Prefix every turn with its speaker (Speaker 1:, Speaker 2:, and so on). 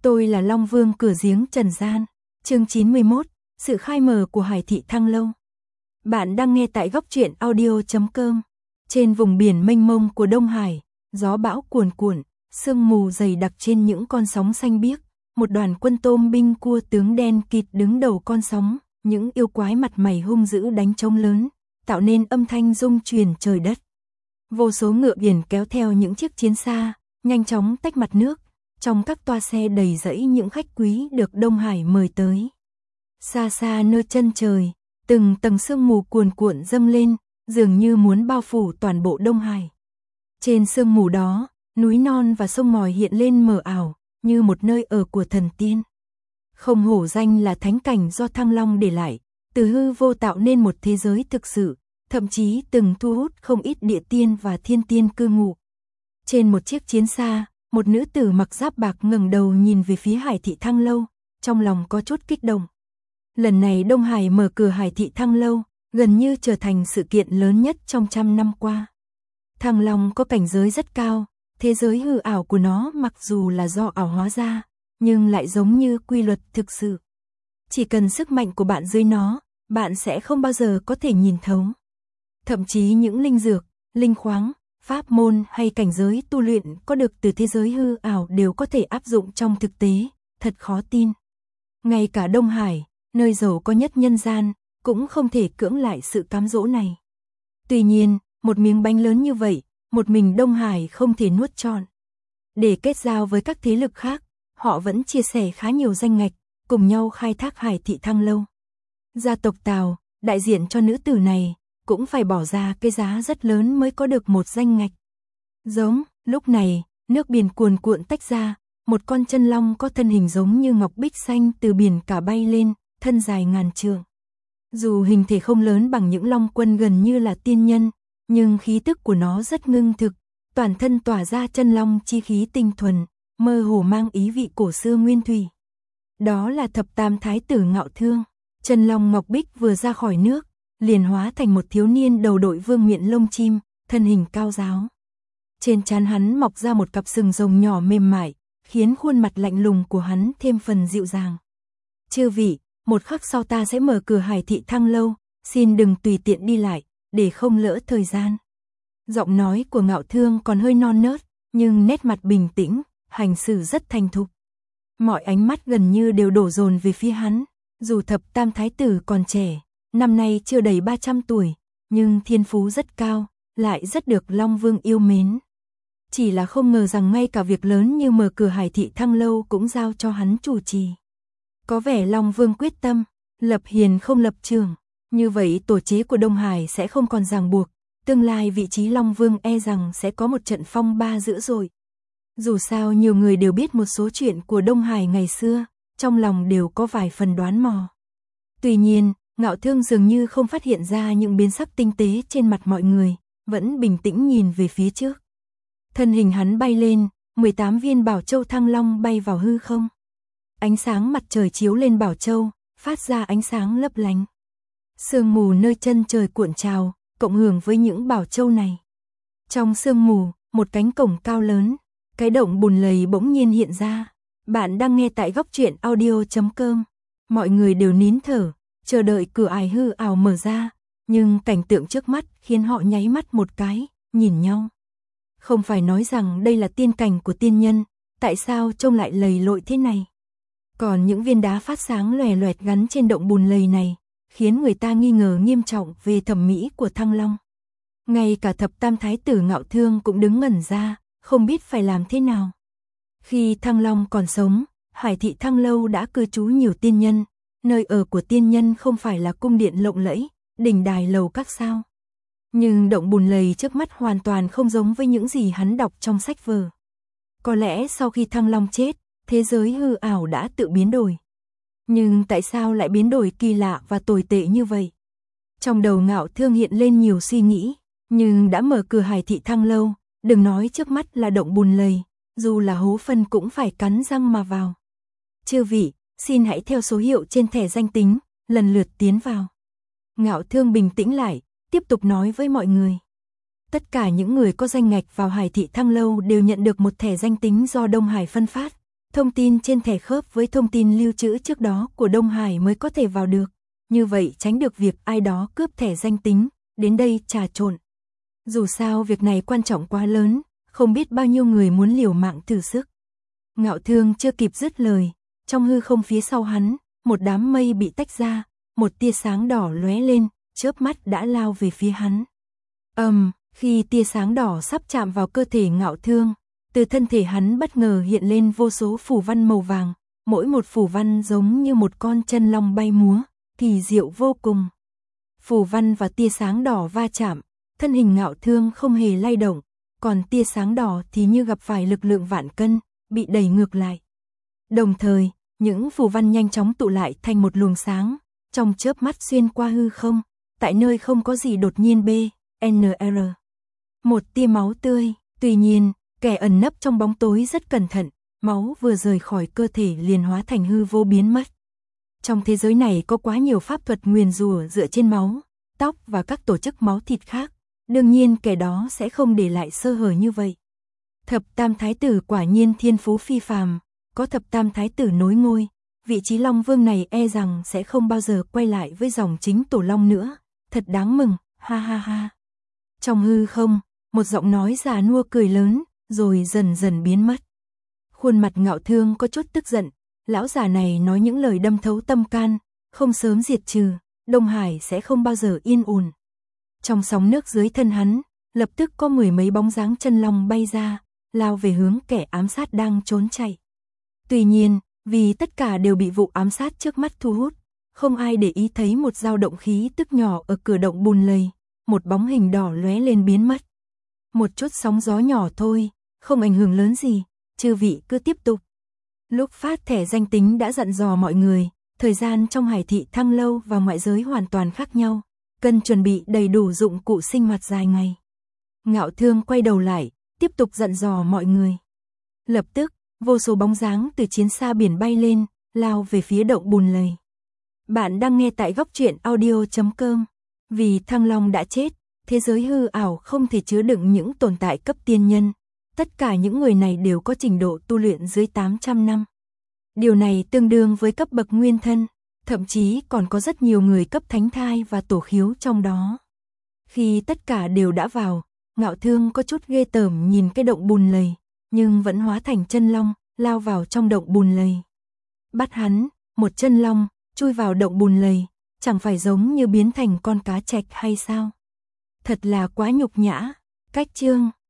Speaker 1: Tôi là Long Vương cửa giếng trần gian. Chương 91, sự khai mở của Hải thị Thăng Lâu. Bạn đang nghe tại góc truyện audio.com. Trên vùng biển mênh mông của Đông Hải, gió bão cuồn cuộn, sương mù dày đặc trên những con sóng xanh biếc, một đoàn quân tôm binh cua tướng đen kịt đứng đầu con sóng, những yêu quái mặt mày hung dữ đánh trống lớn, tạo nên âm thanh rung truyền trời đất. Vô số ngựa biển kéo theo những chiếc chiến xa, nhanh chóng tách mặt nước. Trong các toa xe đầy rẫy những khách quý được Đông Hải mời tới. Xa xa nơi chân trời, từng tầng sương mù cuồn cuộn dâng lên, dường như muốn bao phủ toàn bộ Đông Hải. Trên sương mù đó, núi non và sông ngòi hiện lên mờ ảo, như một nơi ở của thần tiên. Không hổ danh là thánh cảnh do Thăng Long để lại, từ hư vô tạo nên một thế giới thực sự, thậm chí từng thu hút không ít địa tiên và thiên tiên cư ngụ. Trên một chiếc chiến xa, một nữ tử mặc giáp bạc ngẩng đầu nhìn về phía Hải thị Thăng Lâu, trong lòng có chút kích động. Lần này Đông Hải mở cửa Hải thị Thăng Lâu, gần như trở thành sự kiện lớn nhất trong 100 năm qua. Thăng Long có cảnh giới rất cao, thế giới hư ảo của nó mặc dù là do ảo hóa ra, nhưng lại giống như quy luật thực sự. Chỉ cần sức mạnh của bạn dưới nó, bạn sẽ không bao giờ có thể nhìn thấu. Thậm chí những linh dược, linh khoáng, pháp môn hay cảnh giới tu luyện có được từ thế giới hư ảo đều có thể áp dụng trong thực tế, thật khó tin. Ngay cả Đông Hải, nơi giàu có nhất nhân gian, cũng không thể cưỡng lại sự cám dỗ này. Tuy nhiên, một miếng bánh lớn như vậy, một mình Đông Hải không thể nuốt trọn. Để kết giao với các thế lực khác, họ vẫn chia sẻ khá nhiều danh ngạch, cùng nhau khai thác Hải thị Thăng Lâu. Gia tộc Tào, đại diện cho nữ tử này, cũng phải bỏ ra cái giá rất lớn mới có được một danh ngạch. Lúc này, nước biển cuồn cuộn tách ra, một con chân long có thân hình giống như ngọc bích xanh từ biển cả bay lên, thân dài ngàn trượng. Dù hình thể không lớn bằng những long quân gần như là tiên nhân, nhưng khí tức của nó rất ngưng thực, toàn thân tỏa ra chân long chi khí tinh thuần, mơ hồ mang ý vị cổ xưa nguyên thủy. Đó là thập tam thái tử Ngạo Thương. Chân long ngọc bích vừa ra khỏi nước, liền hóa thành một thiếu niên đầu đội vương miện lông chim, thân hình cao ráo. Trên trán hắn mọc ra một cặp sừng rồng nhỏ mềm mại, khiến khuôn mặt lạnh lùng của hắn thêm phần dịu dàng. Chư vị, một khắc sau ta sẽ mở cửa Hải thị Thăng Lâu, xin đừng tùy tiện đi lại, để không lỡ thời gian. Giọng nói của Ngạo Thương còn hơi non nớt, nhưng nét mặt bình tĩnh, hành xử rất thành thục. Mọi ánh mắt gần như đều đổ dồn về phía hắn, dù thập tam thái tử còn trẻ. Năm nay chưa đầy 300 tuổi, nhưng thiên phú rất cao, lại rất được Long Vương yêu mến. Chỉ là không ngờ rằng ngay cả việc lớn như mở cửa Hải thị Thăng Lâu cũng giao cho hắn chủ trì. Có vẻ Long Vương quyết tâm, lập hiền không lập trường. Như vậy tổ chế của Đông Hải sẽ không còn ràng buộc, tương lai vị trí Long Vương e rằng sẽ có một trận phong ba dữ dội. Dù sao nhiều người đều biết một số chuyện của Đông Hải ngày xưa, trong lòng đều có vài phần đoán mò. Tuy nhiên, Ngạo Thương dường như không phát hiện ra những biến sắc tinh tế trên mặt mọi người, vẫn bình tĩnh nhìn về phía trước. Thân hình hắn bay lên, 18 viên bảo châu Thăng Long bay vào hư không. Ánh sáng mặt trời chiếu lên bảo châu, phát ra ánh sáng lấp lánh. Sương mù nơi chân trời cuộn trào, cộng hưởng với những bảo châu này. Trong sương mù, một cánh cổng cao lớn, cái động bùn lầy bỗng nhiên hiện ra. Bạn đang nghe tại góc truyện audio.com. Mọi người đều nín thở, chờ đợi cửa ải hư ảo mở ra, nhưng cảnh tượng trước mắt khiến họ nháy mắt một cái, nhìn nhau. Không phải nói rằng đây là tiên cảnh của tiên nhân, tại sao trông lại lầy lội thế này? Còn những viên đá phát sáng lòe loẹt gắn trên động bùn lầy này, khiến người ta nghi ngờ nghiêm trọng về thẩm mỹ của Thăng Long. Ngay cả thập tam thái tử Ngạo Thương cũng đứng ngẩn ra, không biết phải làm thế nào. Khi Thăng Long còn sống, Hải thị Thăng Lâu đã cư trú nhiều tiên nhân. Nơi ở của tiên nhân không phải là cung điện lộng lẫy, đỉnh đài lầu các sao. Nhưng động bùn lầy trước mắt hoàn toàn không giống với những gì hắn đọc trong sách vở. Có lẽ sau khi Thăng Long chết, thế giới hư ảo đã tự biến đổi. Nhưng tại sao lại biến đổi kỳ lạ và tồi tệ như vậy? Trong đầu Ngạo Thương hiện lên nhiều suy nghĩ, nhưng đã mở cửa Hải thị Thăng Lâu, đừng nói trước mắt là động bùn lầy, dù là hố phân cũng phải cắn răng mà vào. Chư vị, xin hãy theo số hiệu trên thẻ danh tính, lần lượt tiến vào. Ngạo Thương bình tĩnh lại, tiếp tục nói với mọi người. Tất cả những người có danh ngạch vào Hải thị Thăng Lâu đều nhận được một thẻ danh tính do Đông Hải phân phát, Thông tin trên thẻ khớp với thông tin lưu trữ trước đó của Đông Hải mới có thể vào được. Như vậy tránh được việc ai đó cướp thẻ danh tính, đến đây trà trộn. Dù sao việc này quan trọng quá lớn, không biết bao nhiêu người muốn liều mạng thử sức. Ngạo Thương chưa kịp dứt lời, trong hư không phía sau hắn, một đám mây bị tách ra, một tia sáng đỏ lóe lên, chớp mắt đã lao về phía hắn. Khi tia sáng đỏ sắp chạm vào cơ thể Ngạo Thương, từ thân thể hắn bất ngờ hiện lên vô số phù văn màu vàng, mỗi một phù văn giống như một con chân long bay múa, kỳ diệu vô cùng. Phù văn và tia sáng đỏ va chạm, thân hình Ngạo Thương không hề lay động, còn tia sáng đỏ thì như gặp phải lực lượng vạn cân, bị đẩy ngược lại. Đồng thời, những phù văn nhanh chóng tụ lại thành một luồng sáng, trong chớp mắt xuyên qua hư không, tại nơi không có gì đột nhiên BNR. Một tia máu tươi, tuy nhiên, kẻ ẩn nấp trong bóng tối rất cẩn thận, máu vừa rời khỏi cơ thể liền hóa thành hư vô biến mất. Trong thế giới này có quá nhiều pháp thuật nguyền rủa dựa trên máu, tóc và các tổ chức máu thịt khác, đương nhiên kẻ đó sẽ không để lại sơ hở như vậy. Thập Tam Thái Tử quả nhiên thiên phú phi phàm, có Thập Tam Thái Tử nối ngôi, vị trí Long Vương này e rằng sẽ không bao giờ quay lại với dòng chính Tổ Long nữa, thật đáng mừng, ha ha ha. Trong hư không, một giọng nói già nua cười lớn, rồi dần dần biến mất. Khuôn mặt Ngạo Thương có chút tức giận, lão già này nói những lời đâm thấu tâm can, không sớm diệt trừ, Đông Hải sẽ không bao giờ yên ổn. Trong sóng nước dưới thân hắn, lập tức có mười mấy bóng dáng chân long bay ra, lao về hướng kẻ ám sát đang trốn chạy. Tuy nhiên, vì tất cả đều bị vụ ám sát trước mắt thu hút, không ai để ý thấy một dao động khí tức nhỏ ở cửa động bùn lầy, một bóng hình đỏ lóe lên biến mất. Một chút sóng gió nhỏ thôi, không ảnh hưởng lớn gì, chư vị cứ tiếp tục. Lúc phát thẻ danh tính đã dặn dò mọi người, thời gian trong Hải Thị Thăng Lâu và ngoại giới hoàn toàn khác nhau, cần chuẩn bị đầy đủ dụng cụ sinh hoạt dài ngày. Ngạo Thương quay đầu lại, tiếp tục dặn dò mọi người. Lập tức, vô số bóng dáng từ chiến xa biển bay lên, lao về phía động bùn lầy. Bạn đang nghe tại góc truyện audio.com. Vì Thăng Long đã chết, thế giới hư ảo không thể chứa đựng những tồn tại cấp tiên nhân. Tất cả những người này đều có trình độ tu luyện dưới 800 năm. Điều này tương đương với cấp bậc nguyên thân, thậm chí còn có rất nhiều người cấp thánh thai và tổ khiếu trong đó. Khi tất cả đều đã vào, Ngạo Thương có chút ghê tởm nhìn cái động bùn lầy, nhưng vẫn hóa thành chân long, lao vào trong động bùn lầy. Bắt hắn, một chân long, chui vào động bùn lầy, chẳng phải giống như biến thành con cá trạch hay sao? Thật là quá nhục nhã. Cách chương